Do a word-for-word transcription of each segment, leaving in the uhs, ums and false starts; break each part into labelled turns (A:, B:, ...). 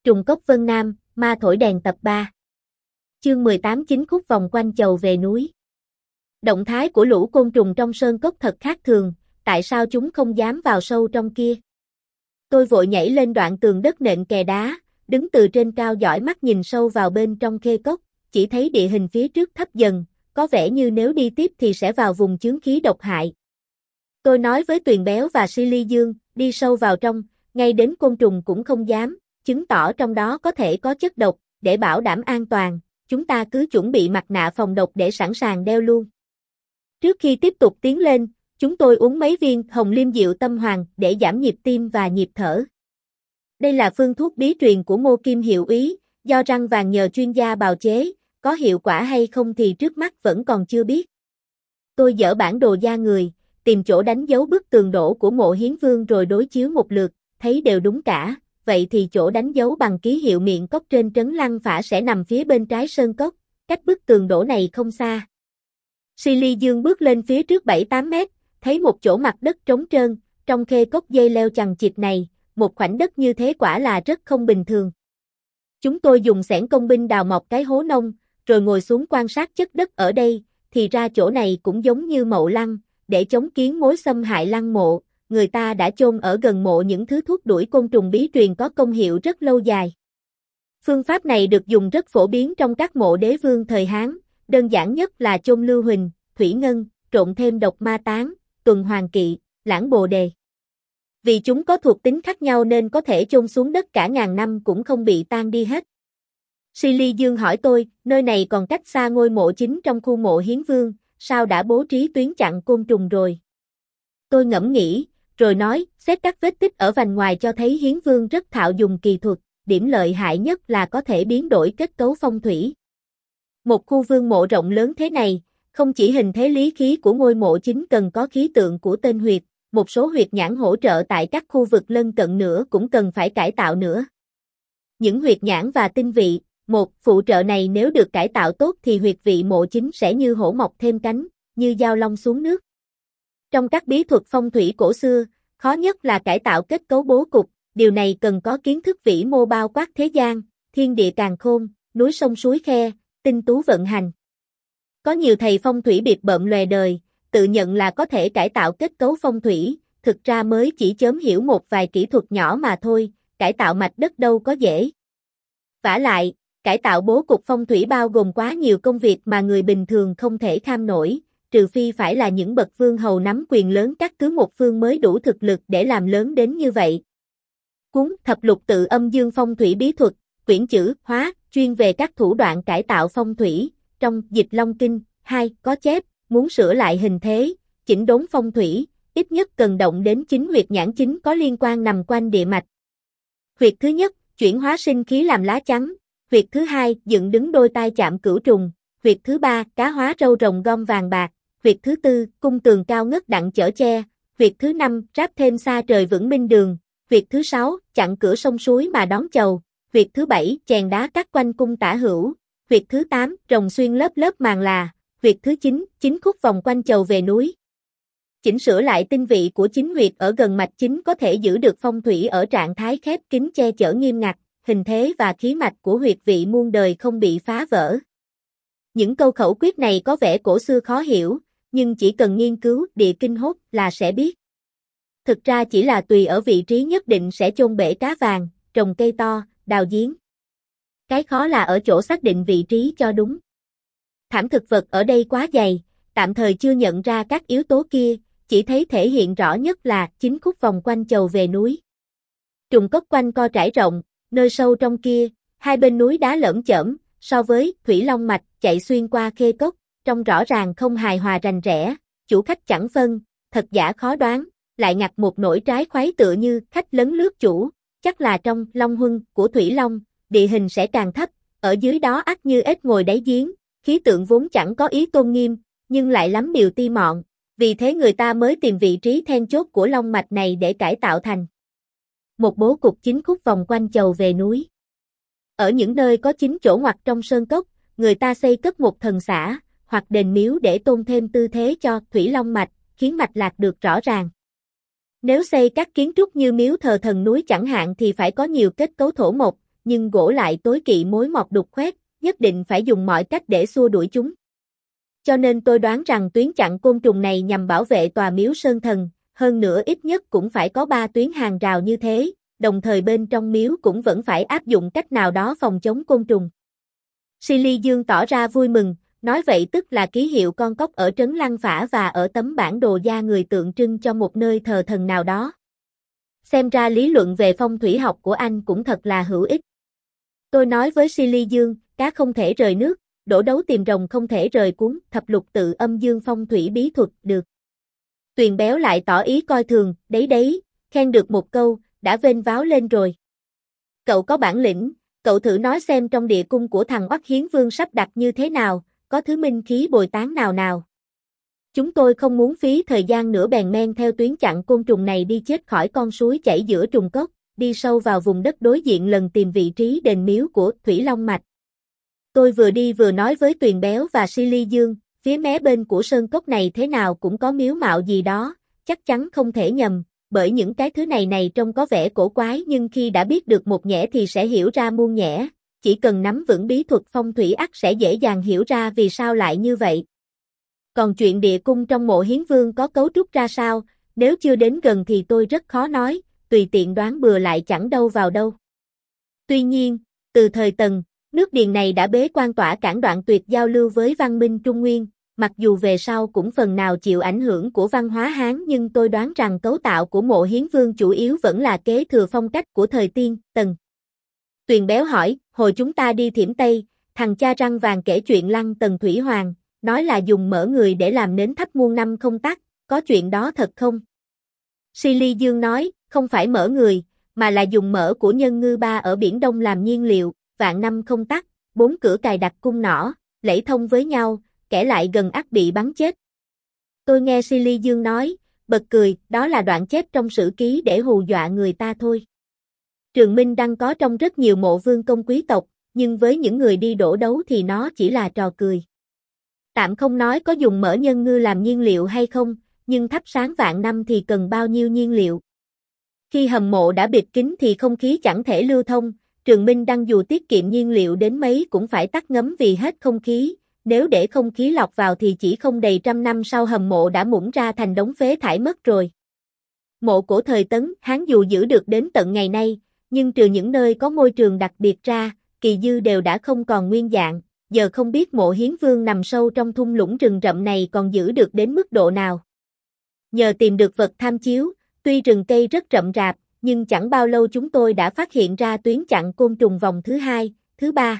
A: Trùng cốc Vân Nam, ma thổi đèn tập ba. Chương mười tám Chín khúc vòng quanh chầu về núi. Động thái của lũ côn trùng trong sơn cốc thật khác thường, tại sao chúng không dám vào sâu trong kia? Tôi vội nhảy lên đoạn tường đất nện kè đá, đứng từ trên cao dõi mắt nhìn sâu vào bên trong khê cốc, chỉ thấy địa hình phía trước thấp dần, có vẻ như nếu đi tiếp thì sẽ vào vùng chướng khí độc hại. Tôi nói với Tuyền Béo và Si Ly Dương, đi sâu vào trong, ngay đến côn trùng cũng không dám, chứng tỏ trong đó có thể có chất độc, để bảo đảm an toàn, chúng ta cứ chuẩn bị mặt nạ phòng độc để sẵn sàng đeo luôn. Trước khi tiếp tục tiến lên, chúng tôi uống mấy viên hồng liêm diệu tâm hoàng để giảm nhịp tim và nhịp thở. Đây là phương thuốc bí truyền của Ngô Kim hiệu úy, do răng vàng nhờ chuyên gia bào chế, có hiệu quả hay không thì trước mắt vẫn còn chưa biết. Tôi dỡ bản đồ da người, tìm chỗ đánh dấu bức tường đổ của mộ Hiến Vương rồi đối chiếu một lượt, thấy đều đúng cả, vậy thì chỗ đánh dấu bằng ký hiệu miệng cốc trên trấn Lăng Phả sẽ nằm phía bên trái sơn cốc, cách bức tường đổ này không xa. Si Ly Dương bước lên phía trước bảy tám mét, thấy một chỗ mặt đất trống trơn, trong khê cốc dây leo chằng chịt này, một khoảnh đất như thế quả là rất không bình thường. Chúng tôi dùng xẻng công binh đào mọc cái hố nông, rồi ngồi xuống quan sát chất đất ở đây, thì ra chỗ này cũng giống như mộ lăng, để chống kiến mối xâm hại lăng mộ, người ta đã chôn ở gần mộ những thứ thuốc đuổi côn trùng bí truyền có công hiệu rất lâu dài. Phương pháp này được dùng rất phổ biến trong các mộ đế vương thời Hán, đơn giản nhất là chôn lưu huỳnh, thủy ngân, trộn thêm độc ma tán, tuần hoàn kỵ, lãng bồ đề. Vì chúng có thuộc tính khác nhau nên có thể chôn xuống đất cả ngàn năm cũng không bị tan đi hết. Si Ly Dương hỏi tôi, nơi này còn cách xa ngôi mộ chính trong khu mộ Hiến Vương, sao đã bố trí tuyến chặn côn trùng rồi? Tôi ngẫm nghĩ, rồi nói, xét các vết tích ở vành ngoài cho thấy Hiến Vương rất thạo dùng kỳ thuật, điểm lợi hại nhất là có thể biến đổi kết cấu phong thủy. Một khu vương mộ rộng lớn thế này, không chỉ hình thế lý khí của ngôi mộ chính cần có khí tượng của tên huyệt, một số huyệt nhãn hỗ trợ tại các khu vực lân cận nữa cũng cần phải cải tạo nữa. Những huyệt nhãn và tinh vị, một phụ trợ này nếu được cải tạo tốt thì huyệt vị mộ chính sẽ như hổ mọc thêm cánh, như dao long xuống nước. Trong các bí thuật phong thủy cổ xưa, khó nhất là cải tạo kết cấu bố cục, điều này cần có kiến thức vĩ mô bao quát thế gian, thiên địa càn khôn, núi sông suối khe, tinh tú vận hành. Có nhiều thầy phong thủy biệt bợm lòe đời, tự nhận là có thể cải tạo kết cấu phong thủy, thực ra mới chỉ chớm hiểu một vài kỹ thuật nhỏ mà thôi, cải tạo mạch đất đâu có dễ. Vả lại, cải tạo bố cục phong thủy bao gồm quá nhiều công việc mà người bình thường không thể kham nổi, trừ phi phải là những bậc vương hầu nắm quyền lớn các cứ một phương mới đủ thực lực để làm lớn đến như vậy. Cuốn Thập lục tự âm dương phong thủy bí thuật, quyển chữ hóa, chuyên về các thủ đoạn cải tạo phong thủy, trong Dịch Long Kinh, hai có chép, muốn sửa lại hình thế, chỉnh đốn phong thủy, ít nhất cần động đến chín huyệt nhãn chính có liên quan nằm quanh địa mạch. Huyệt thứ nhất, chuyển hóa sinh khí làm lá chắn, huyệt thứ hai, dựng đứng đôi tai chạm cửu trùng, huyệt thứ ba, cá hóa râu rồng gom vàng bạc, huyệt thứ tư, cung tường cao ngất đặng chở che, huyệt thứ năm, ráp thêm xa trời vững minh đường, huyệt thứ sáu, chặn cửa sông suối mà đón chầu, huyệt thứ bảy, chèn đá cắt quanh cung tả hữu, huyệt thứ tám, rồng xuyên lớp lớp màng là, huyệt thứ chín, chín khúc vòng quanh chầu về núi. Chỉnh sửa lại tinh vị của chính huyệt ở gần mạch chính có thể giữ được phong thủy ở trạng thái khép kín che chở nghiêm ngặt, hình thế và khí mạch của huyệt vị muôn đời không bị phá vỡ. Những câu khẩu quyết này có vẻ cổ xưa khó hiểu, nhưng chỉ cần nghiên cứu địa kinh hốt là sẽ biết. Thực ra chỉ là tùy ở vị trí nhất định sẽ chôn bể cá vàng, trồng cây to, đào giếng. Cái khó là ở chỗ xác định vị trí cho đúng. Thảm thực vật ở đây quá dày, tạm thời chưa nhận ra các yếu tố kia, chỉ thấy thể hiện rõ nhất là chín khúc vòng quanh chầu về núi. Trùng cốc quanh co trải rộng, nơi sâu trong kia, hai bên núi đá lởm chởm, so với Thủy Long mạch chạy xuyên qua khê cốc, trông rõ ràng không hài hòa rành rẽ, chủ khách chẳng phân, thật giả khó đoán, lại ngặt một nỗi trái khoái tựa như khách lấn lướt chủ, chắc là trong Long Huân của Thủy Long, địa hình sẽ càng thấp, ở dưới đó ắt như ếch ngồi đáy giếng, khí tượng vốn chẳng có ý tôn nghiêm, nhưng lại lắm điều ti mọn, vì thế người ta mới tìm vị trí then chốt của long mạch này để cải tạo thành một bố cục chín khúc vòng quanh chầu về núi. Ở những nơi có chín chỗ ngoặt trong sơn cốc, người ta xây cất một thần xã, hoặc đền miếu để tôn thêm tư thế cho Thủy Long mạch, khiến mạch lạc được rõ ràng. Nếu xây các kiến trúc như miếu thờ thần núi chẳng hạn thì phải có nhiều kết cấu thổ mộc, nhưng gỗ lại tối kỵ mối mọt đục khoét, nhất định phải dùng mọi cách để xua đuổi chúng. Cho nên tôi đoán rằng tuyến chặn côn trùng này nhằm bảo vệ tòa miếu Sơn Thần, hơn nữa ít nhất cũng phải có ba tuyến hàng rào như thế, đồng thời bên trong miếu cũng vẫn phải áp dụng cách nào đó phòng chống côn trùng. Silly Dương tỏ ra vui mừng, nói vậy tức là ký hiệu con cóc ở trấn Lăng Phả và ở tấm bản đồ da người tượng trưng cho một nơi thờ thần nào đó. Xem ra lý luận về phong thủy học của anh cũng thật là hữu ích. Tôi nói với Silly Dương, cá không thể rời nước, đổ đấu tìm rồng không thể rời cuốn, thập lục tự âm dương phong thủy bí thuật, được. Tuyền Béo lại tỏ ý coi thường, đấy đấy, khen được một câu, đã vênh váo lên rồi. Cậu có bản lĩnh, cậu thử nói xem trong địa cung của thằng Oắt Hiến Vương sắp đặt như thế nào, có thứ minh khí bồi tán nào nào. Chúng tôi không muốn phí thời gian nữa bèn men theo tuyến chặn côn trùng này đi chết khỏi con suối chảy giữa trùng cốc, đi sâu vào vùng đất đối diện lần tìm vị trí đền miếu của Thủy Long Mạch. Tôi vừa đi vừa nói với Tuyền Béo và Silly Dương, phía mé bên của sơn cốc này thế nào cũng có miếu mạo gì đó, chắc chắn không thể nhầm, bởi những cái thứ này này trông có vẻ cổ quái nhưng khi đã biết được một nhẽ thì sẽ hiểu ra muôn nhẽ, chỉ cần nắm vững bí thuật phong thủy ắt sẽ dễ dàng hiểu ra vì sao lại như vậy. Còn chuyện địa cung trong mộ Hiến Vương có cấu trúc ra sao, nếu chưa đến gần thì tôi rất khó nói, tùy tiện đoán bừa lại chẳng đâu vào đâu. Tuy nhiên, từ thời Tần, nước Điền này đã bế quan tỏa cản đoạn tuyệt giao lưu với văn minh Trung Nguyên, mặc dù về sau cũng phần nào chịu ảnh hưởng của văn hóa Hán nhưng tôi đoán rằng cấu tạo của mộ Hiến Vương chủ yếu vẫn là kế thừa phong cách của thời Tiên, Tần. Tuyền Béo hỏi, hồi chúng ta đi Thiểm Tây, thằng cha răng vàng kể chuyện Lăng Tần Thủy Hoàng, nói là dùng mỡ người để làm nến thắp muôn năm không tắt, có chuyện đó thật không? Silly Dương nói, không phải mỡ người, mà là dùng mỡ của nhân ngư ba ở Biển Đông làm nhiên liệu, vạn năm không tắt, bốn cửa cài đặt cung nỏ, lẫy thông với nhau, kẻ lại gần ắt bị bắn chết. Tôi nghe Silly Dương nói, bật cười, đó là đoạn chép trong sử ký để hù dọa người ta thôi. Trường Minh Đăng có trong rất nhiều mộ vương công quý tộc, nhưng với những người đi đổ đấu thì nó chỉ là trò cười. Tạm không nói có dùng mỡ nhân ngư làm nhiên liệu hay không, nhưng thắp sáng vạn năm thì cần bao nhiêu nhiên liệu. Khi hầm mộ đã bịt kín thì không khí chẳng thể lưu thông, Trường Minh Đăng dù tiết kiệm nhiên liệu đến mấy cũng phải tắt ngấm vì hết không khí, nếu để không khí lọc vào thì chỉ không đầy trăm năm sau hầm mộ đã mũng ra thành đống phế thải mất rồi. Mộ cổ thời Tấn, Hán dù giữ được đến tận ngày nay, nhưng trừ những nơi có môi trường đặc biệt ra, kỳ dư đều đã không còn nguyên dạng, giờ không biết mộ Hiến Vương nằm sâu trong thung lũng rừng rậm này còn giữ được đến mức độ nào. Nhờ tìm được vật tham chiếu, tuy rừng cây rất rậm rạp, nhưng chẳng bao lâu chúng tôi đã phát hiện ra tuyến chặn côn trùng vòng thứ hai, thứ ba.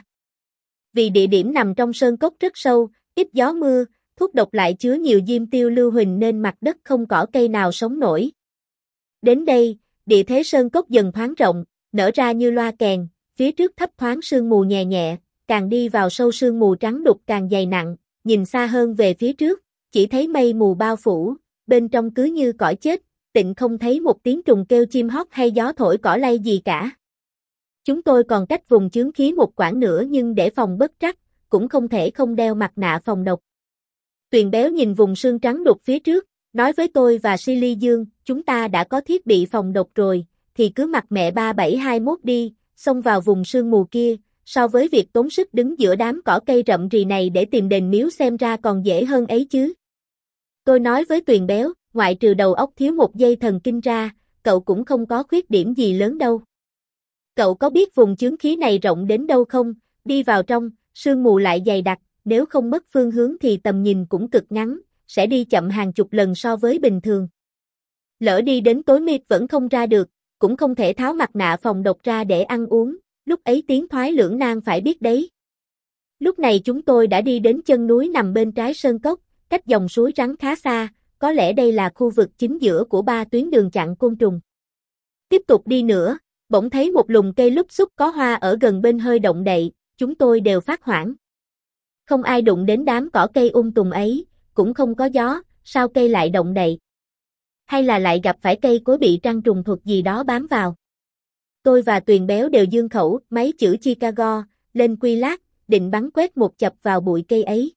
A: Vì địa điểm nằm trong sơn cốc rất sâu, ít gió mưa, thuốc độc lại chứa nhiều diêm tiêu lưu huỳnh nên mặt đất không cỏ cây nào sống nổi. Đến đây, địa thế sơn cốc dần thoáng rộng, nở ra như loa kèn, phía trước thấp thoáng sương mù nhẹ nhẹ, càng đi vào sâu sương mù trắng đục càng dày nặng, nhìn xa hơn về phía trước, chỉ thấy mây mù bao phủ, bên trong cứ như cõi chết, tịnh không thấy một tiếng trùng kêu chim hót hay gió thổi cỏ lay gì cả. Chúng tôi còn cách vùng chướng khí một quãng nữa nhưng để phòng bất trắc, cũng không thể không đeo mặt nạ phòng độc. Tuyền Béo nhìn vùng sương trắng đục phía trước, nói với tôi và Silly Dương, chúng ta đã có thiết bị phòng độc rồi, thì cứ mặc mẹ ba bảy hai mốt đi, xông vào vùng sương mù kia, so với việc tốn sức đứng giữa đám cỏ cây rậm rì này để tìm đền miếu xem ra còn dễ hơn ấy chứ. Tôi nói với Tuyền Béo, ngoại trừ đầu óc thiếu một dây thần kinh ra, cậu cũng không có khuyết điểm gì lớn đâu. Cậu có biết vùng chướng khí này rộng đến đâu không? Đi vào trong, sương mù lại dày đặc, nếu không mất phương hướng thì tầm nhìn cũng cực ngắn, sẽ đi chậm hàng chục lần so với bình thường. Lỡ đi đến tối mịt vẫn không ra được, cũng không thể tháo mặt nạ phòng độc ra để ăn uống, lúc ấy tiến thoái lưỡng nan phải biết đấy. Lúc này chúng tôi đã đi đến chân núi nằm bên trái sơn cốc, cách dòng suối rắn khá xa, có lẽ đây là khu vực chính giữa của ba tuyến đường chặn côn trùng. Tiếp tục đi nữa, bỗng thấy một lùm cây lúp xúp có hoa ở gần bên hơi động đậy, chúng tôi đều phát hoảng. Không ai đụng đến đám cỏ cây um tùm ấy, cũng không có gió, sao cây lại động đậy? Hay là lại gặp phải cây cối bị trăng trùng thuật gì đó bám vào? Tôi và Tuyền Béo đều giương khẩu, máy chữ Chicago, lên quy lát, định bắn quét một chập vào bụi cây ấy.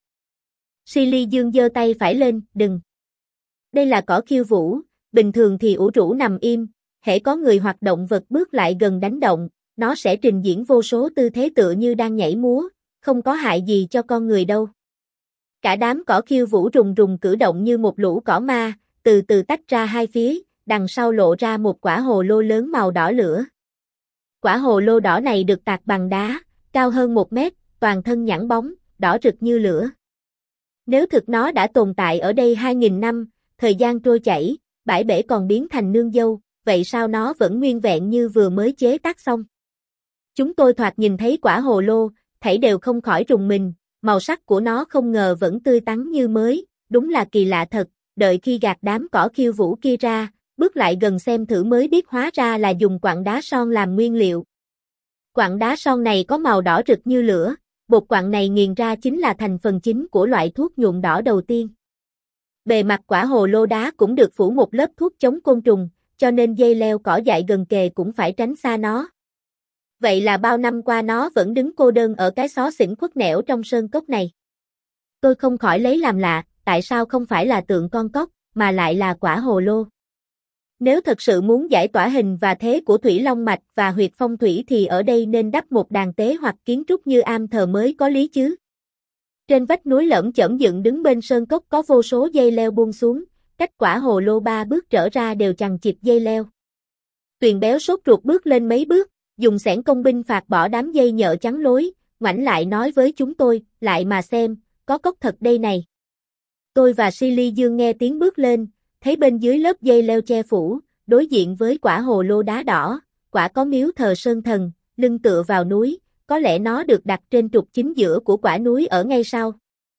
A: Silly Dương giơ tay phải lên, đừng. Đây là cỏ khiêu vũ, bình thường thì ủ rũ nằm im, hễ có người hoặc động vật bước lại gần đánh động, nó sẽ trình diễn vô số tư thế tựa như đang nhảy múa, không có hại gì cho con người đâu. Cả đám cỏ khiêu vũ rùng rùng cử động như một lũ cỏ ma, từ từ tách ra hai phía, đằng sau lộ ra một quả hồ lô lớn màu đỏ lửa. Quả hồ lô đỏ này được tạc bằng đá, cao hơn một mét, toàn thân nhẵn bóng, đỏ rực như lửa. Nếu thực nó đã tồn tại ở đây hai nghìn năm, thời gian trôi chảy, bãi bể còn biến thành nương dâu, vậy sao nó vẫn nguyên vẹn như vừa mới chế tác xong? Chúng tôi thoạt nhìn thấy quả hồ lô, thảy đều không khỏi rùng mình, màu sắc của nó không ngờ vẫn tươi tắn như mới, đúng là kỳ lạ thật, đợi khi gạt đám cỏ khiêu vũ kia ra, bước lại gần xem thử mới biết hóa ra là dùng quặng đá son làm nguyên liệu. Quặng đá son này có màu đỏ rực như lửa, bột quặng này nghiền ra chính là thành phần chính của loại thuốc nhuộm đỏ đầu tiên. Bề mặt quả hồ lô đá cũng được phủ một lớp thuốc chống côn trùng, cho nên dây leo cỏ dại gần kề cũng phải tránh xa nó. Vậy là bao năm qua nó vẫn đứng cô đơn ở cái xó xỉnh khuất nẻo trong sơn cốc này. Tôi không khỏi lấy làm lạ, tại sao không phải là tượng con cóc, mà lại là quả hồ lô. Nếu thật sự muốn giải tỏa hình và thế của thủy long mạch và huyệt phong thủy thì ở đây nên đắp một đàn tế hoặc kiến trúc như am thờ mới có lý chứ. Trên vách núi lởm chởm dựng đứng bên sơn cốc có vô số dây leo buông xuống, cách quả hồ lô ba bước trở ra đều chằng chịt dây leo. Tuyền béo sốt ruột bước lên mấy bước, dùng xẻng công binh phạt bỏ đám dây nhợ chắn lối, ngoảnh lại nói với chúng tôi, lại mà xem, có cốc thật đây này. Tôi và Silly Dương nghe tiếng bước lên, thấy bên dưới lớp dây leo che phủ, đối diện với quả hồ lô đá đỏ, quả có miếu thờ sơn thần, lưng tựa vào núi, có lẽ nó được đặt trên trục chính giữa của quả núi ở ngay sau.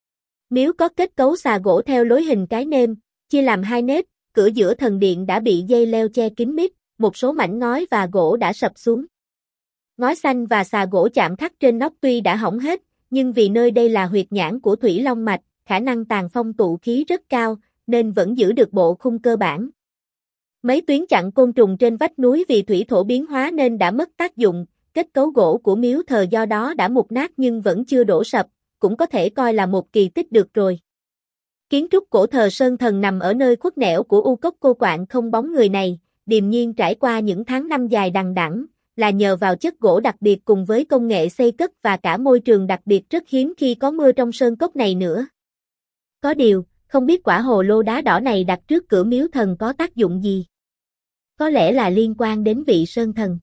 A: Miếu có kết cấu xà gỗ theo lối hình cái nêm, chia làm hai nếp, cửa giữa thần điện đã bị dây leo che kín mít, một số mảnh ngói và gỗ đã sập xuống. Ngói xanh và xà gỗ chạm khắc trên nóc tuy đã hỏng hết, nhưng vì nơi đây là huyệt nhãn của thủy long mạch, khả năng tàn phong tụ khí rất cao, nên vẫn giữ được bộ khung cơ bản. Mấy tuyến chặn côn trùng trên vách núi vì thủy thổ biến hóa nên đã mất tác dụng, kết cấu gỗ của miếu thờ do đó đã mục nát nhưng vẫn chưa đổ sập, cũng có thể coi là một kỳ tích được rồi. Kiến trúc cổ thờ sơn thần nằm ở nơi khuất nẻo của u cốc cô quạng không bóng người này, điềm nhiên trải qua những tháng năm dài đằng đẵng, là nhờ vào chất gỗ đặc biệt cùng với công nghệ xây cất và cả môi trường đặc biệt rất hiếm khi có mưa trong sơn cốc này nữa. Có điều, không biết quả hồ lô đá đỏ này đặt trước cửa miếu thần có tác dụng gì? Có lẽ là liên quan đến vị sơn thần.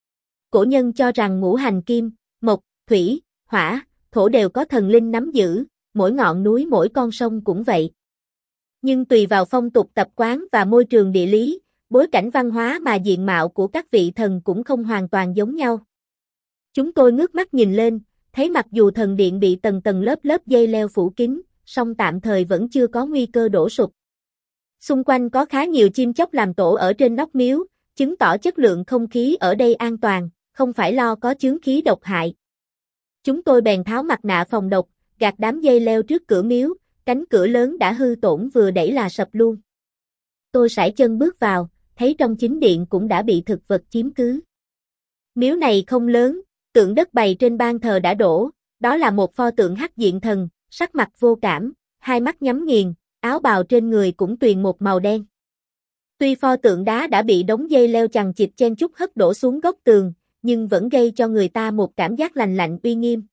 A: Cổ nhân cho rằng ngũ hành kim, mộc, thủy, hỏa, thổ đều có thần linh nắm giữ, mỗi ngọn núi mỗi con sông cũng vậy. Nhưng tùy vào phong tục tập quán và môi trường địa lý, bối cảnh văn hóa mà diện mạo của các vị thần cũng không hoàn toàn giống nhau. Chúng tôi ngước mắt nhìn lên, thấy mặc dù thần điện bị tầng tầng lớp lớp dây leo phủ kín, song tạm thời vẫn chưa có nguy cơ đổ sụp. Xung quanh có khá nhiều chim chóc làm tổ ở trên nóc miếu, chứng tỏ chất lượng không khí ở đây an toàn, không phải lo có chướng khí độc hại. Chúng tôi bèn tháo mặt nạ phòng độc, gạt đám dây leo trước cửa miếu, cánh cửa lớn đã hư tổn vừa đẩy là sập luôn. Tôi sải chân bước vào, thấy trong chính điện cũng đã bị thực vật chiếm cứ. Miếu này không lớn, tượng đất bày trên ban thờ đã đổ, đó là một pho tượng hắc diện thần, sắc mặt vô cảm, hai mắt nhắm nghiền, áo bào trên người cũng tuyền một màu đen. Tuy pho tượng đá đã bị đống dây leo chằng chịt chen chúc hất đổ xuống góc tường, nhưng vẫn gây cho người ta một cảm giác lành lạnh uy nghiêm.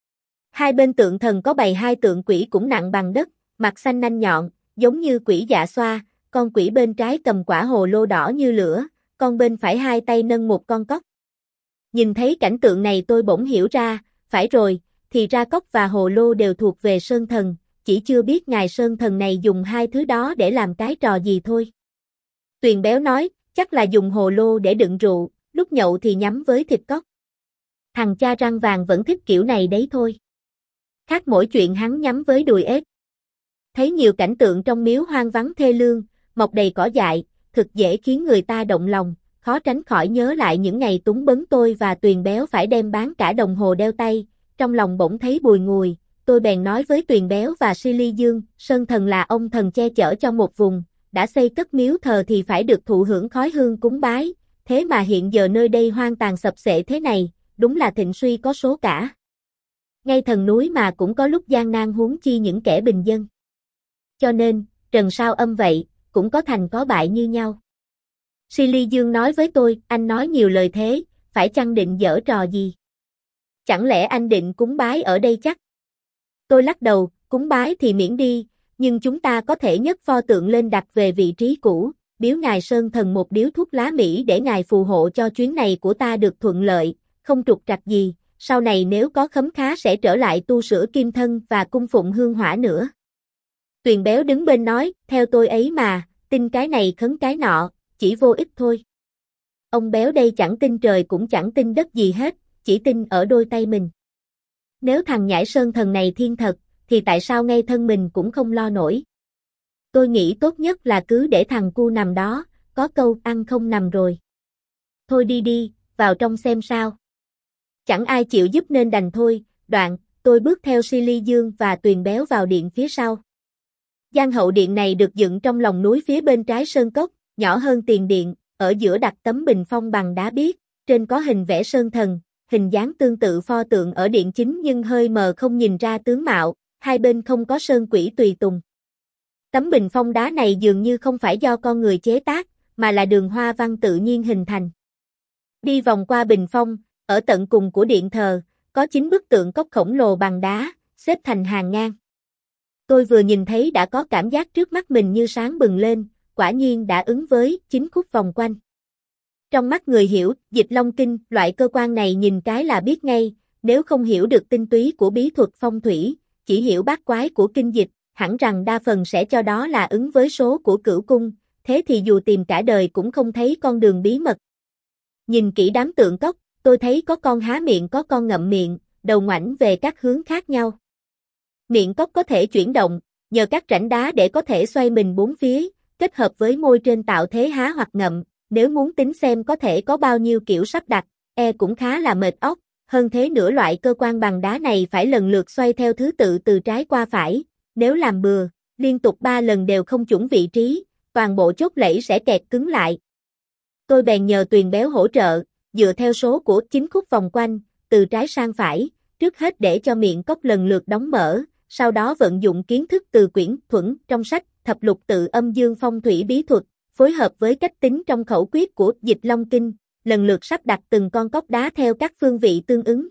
A: Hai bên tượng thần có bày hai tượng quỷ cũng nặng bằng đất, mặt xanh nanh nhọn, giống như quỷ Dạ Xoa, con quỷ bên trái cầm quả hồ lô đỏ như lửa, con bên phải hai tay nâng một con cóc. Nhìn thấy cảnh tượng này tôi bỗng hiểu ra, phải rồi, thì ra cóc và hồ lô đều thuộc về sơn thần, chỉ chưa biết ngài sơn thần này dùng hai thứ đó để làm cái trò gì thôi. Tuyền béo nói, chắc là dùng hồ lô để đựng rượu, lúc nhậu thì nhắm với thịt cóc. Thằng cha răng vàng vẫn thích kiểu này đấy thôi. Khác mỗi chuyện hắn nhắm với đùi ếch. Thấy nhiều cảnh tượng trong miếu hoang vắng thê lương, mọc đầy cỏ dại, thực dễ khiến người ta động lòng, khó tránh khỏi nhớ lại những ngày túng bấn tôi và Tuyền béo phải đem bán cả đồng hồ đeo tay, trong lòng bỗng thấy bùi ngùi, tôi bèn nói với Tuyền béo và Silly Dương, sơn thần là ông thần che chở cho một vùng, đã xây cất miếu thờ thì phải được thụ hưởng khói hương cúng bái, thế mà hiện giờ nơi đây hoang tàn sập xệ thế này, đúng là thịnh suy có số cả. Ngay thần núi mà cũng có lúc gian nan huống chi những kẻ bình dân. Cho nên, trần sao âm vậy, cũng có thành có bại như nhau. Silly Dương nói với tôi, anh nói nhiều lời thế, phải chăng định giở trò gì? Chẳng lẽ anh định cúng bái ở đây chắc? Tôi lắc đầu, cúng bái thì miễn đi, nhưng chúng ta có thể nhấc pho tượng lên đặt về vị trí cũ, biếu ngài Sơn Thần một điếu thuốc lá Mỹ để ngài phù hộ cho chuyến này của ta được thuận lợi, không trục trặc gì, sau này nếu có khấm khá sẽ trở lại tu sửa kim thân và cung phụng hương hỏa nữa. Tuyền béo đứng bên nói, theo tôi ấy mà, tin cái này khấn cái nọ, chỉ vô ích thôi. Ông béo đây chẳng tin trời cũng chẳng tin đất gì hết, chỉ tin ở đôi tay mình. Nếu thằng nhãi Sơn Thần này thiên thật, thì tại sao ngay thân mình cũng không lo nổi. Tôi nghĩ tốt nhất là cứ để thằng cu nằm đó, có câu ăn không nằm rồi. Thôi đi đi, vào trong xem sao. Chẳng ai chịu giúp nên đành thôi, đoạn, tôi bước theo Silly Dương và Tuyền béo vào điện phía sau. Gian hậu điện này được dựng trong lòng núi phía bên trái sơn cốc, nhỏ hơn tiền điện, ở giữa đặt tấm bình phong bằng đá biếc, trên có hình vẽ Sơn Thần, hình dáng tương tự pho tượng ở điện chính nhưng hơi mờ không nhìn ra tướng mạo, hai bên không có sơn quỷ tùy tùng. Tấm bình phong đá này dường như không phải do con người chế tác, mà là đường hoa văn tự nhiên hình thành. Đi vòng qua bình phong, ở tận cùng của điện thờ, có chín bức tượng cốc khổng lồ bằng đá, xếp thành hàng ngang. Tôi vừa nhìn thấy đã có cảm giác trước mắt mình như sáng bừng lên, quả nhiên đã ứng với chín khúc vòng quanh. Trong mắt người hiểu, Dịch Long Kinh, loại cơ quan này nhìn cái là biết ngay, nếu không hiểu được tinh túy của bí thuật phong thủy, chỉ hiểu bát quái của kinh dịch, hẳn rằng đa phần sẽ cho đó là ứng với số của cửu cung, thế thì dù tìm cả đời cũng không thấy con đường bí mật. Nhìn kỹ đám tượng cốc, tôi thấy có con há miệng có con ngậm miệng, đầu ngoảnh về các hướng khác nhau. Miệng cốc có thể chuyển động, nhờ các rãnh đá để có thể xoay mình bốn phía, kết hợp với môi trên tạo thế há hoặc ngậm, nếu muốn tính xem có thể có bao nhiêu kiểu sắp đặt, e cũng khá là mệt óc, hơn thế nữa loại cơ quan bằng đá này phải lần lượt xoay theo thứ tự từ trái qua phải, nếu làm bừa, liên tục ba lần đều không chuẩn vị trí, toàn bộ chốt lẫy sẽ kẹt cứng lại. Tôi bèn nhờ Tuyền béo hỗ trợ, dựa theo số của chín khúc vòng quanh, từ trái sang phải, trước hết để cho miệng cốc lần lượt đóng mở, sau đó vận dụng kiến thức từ quyển thuẫn trong sách Thập lục tự âm dương phong thủy bí thuật, phối hợp với cách tính trong khẩu quyết của Dịch Long Kinh, lần lượt sắp đặt từng con cốc đá theo các phương vị tương ứng.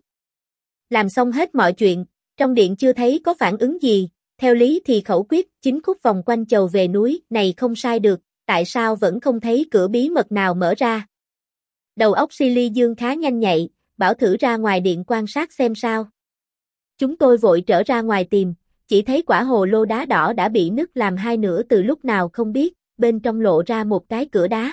A: Làm xong hết mọi chuyện, trong điện chưa thấy có phản ứng gì, theo lý thì khẩu quyết chín khúc vòng quanh chầu về núi này không sai được, tại sao vẫn không thấy cửa bí mật nào mở ra. Đầu óc Silly Dương khá nhanh nhạy, bảo thử ra ngoài điện quan sát xem sao. Chúng tôi vội trở ra ngoài tìm, chỉ thấy quả hồ lô đá đỏ đã bị nứt làm hai nửa từ lúc nào không biết, bên trong lộ ra một cái cửa đá.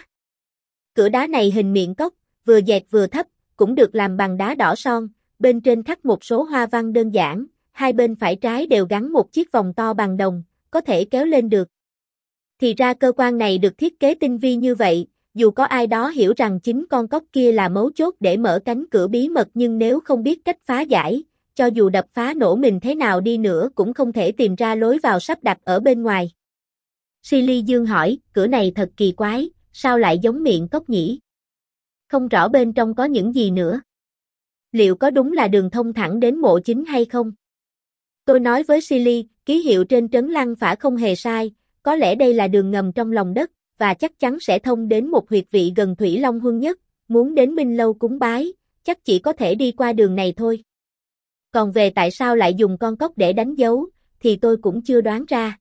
A: Cửa đá này hình miệng cốc, vừa dẹt vừa thấp, cũng được làm bằng đá đỏ son, bên trên khắc một số hoa văn đơn giản, hai bên phải trái đều gắn một chiếc vòng to bằng đồng, có thể kéo lên được. Thì ra cơ quan này được thiết kế tinh vi như vậy, dù có ai đó hiểu rằng chính con cốc kia là mấu chốt để mở cánh cửa bí mật nhưng nếu không biết cách phá giải, cho dù đập phá nổ mình thế nào đi nữa cũng không thể tìm ra lối vào sắp đặt ở bên ngoài. Silly Dương hỏi, cửa này thật kỳ quái, sao lại giống miệng cốc nhỉ? Không rõ bên trong có những gì nữa. Liệu có đúng là đường thông thẳng đến mộ chính hay không? Tôi nói với Silly, ký hiệu trên trấn Lăng Phả không hề sai, có lẽ đây là đường ngầm trong lòng đất, và chắc chắn sẽ thông đến một huyệt vị gần Thủy Long Huân Nhất, muốn đến Minh Lâu cúng bái, chắc chỉ có thể đi qua đường này thôi. Còn về tại sao lại dùng con cốc để đánh dấu, thì tôi cũng chưa đoán ra.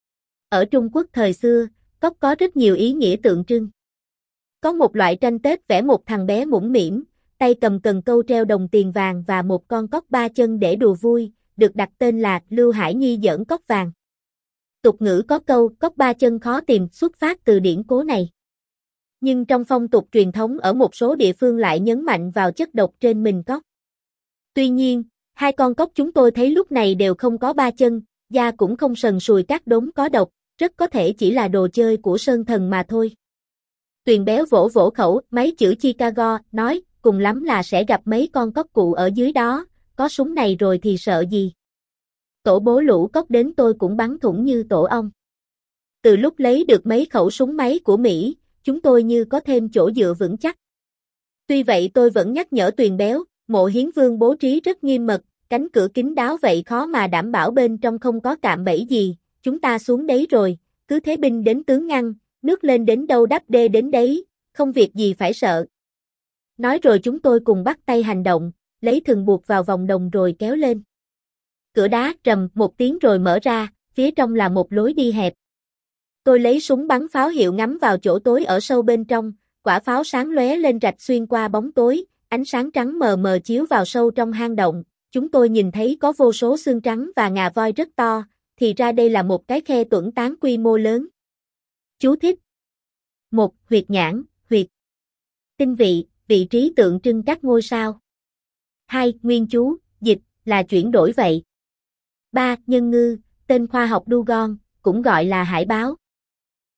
A: Ở Trung Quốc thời xưa, cốc có rất nhiều ý nghĩa tượng trưng. Có một loại tranh Tết vẽ một thằng bé mũm mĩm, tay cầm cần câu treo đồng tiền vàng và một con cốc ba chân để đùa vui, được đặt tên là Lưu Hải Nhi giỡn cốc vàng. Tục ngữ có câu cốc ba chân khó tìm xuất phát từ điển cố này. Nhưng trong phong tục truyền thống ở một số địa phương lại nhấn mạnh vào chất độc trên mình cốc. Tuy nhiên, hai con cốc chúng tôi thấy lúc này đều không có ba chân, da cũng không sần sùi các đốm có độc, rất có thể chỉ là đồ chơi của Sơn Thần mà thôi. Tuyền béo vỗ vỗ khẩu, mấy chữ Chicago, nói, cùng lắm là sẽ gặp mấy con cốc cụ ở dưới đó, có súng này rồi thì sợ gì. Tổ bố lũ cốc đến tôi cũng bắn thủng như tổ ong. Từ lúc lấy được mấy khẩu súng máy của Mỹ, chúng tôi như có thêm chỗ dựa vững chắc. Tuy vậy tôi vẫn nhắc nhở Tuyền béo, mộ Hiến Vương bố trí rất nghiêm mật, cánh cửa kín đáo vậy khó mà đảm bảo bên trong không có cạm bẫy gì, chúng ta xuống đấy rồi, cứ thế binh đến tướng ngăn, nước lên đến đâu đắp đê đến đấy, không việc gì phải sợ. Nói rồi chúng tôi cùng bắt tay hành động, lấy thừng buộc vào vòng đồng rồi kéo lên. Cửa đá rầm một tiếng rồi mở ra, phía trong là một lối đi hẹp. Tôi lấy súng bắn pháo hiệu ngắm vào chỗ tối ở sâu bên trong, quả pháo sáng lóe lên rạch xuyên qua bóng tối, ánh sáng trắng mờ mờ chiếu vào sâu trong hang động. Chúng tôi nhìn thấy có vô số xương trắng và ngà voi rất to, thì ra đây là một cái khe tuẩn tán quy mô lớn. Chú thích. một. Huyệt nhãn, huyệt tinh vị, vị trí tượng trưng các ngôi sao. hai. Nguyên chú, dịch, là chuyển đổi vậy. ba. Nhân ngư, tên khoa học Dugong, cũng gọi là hải báo.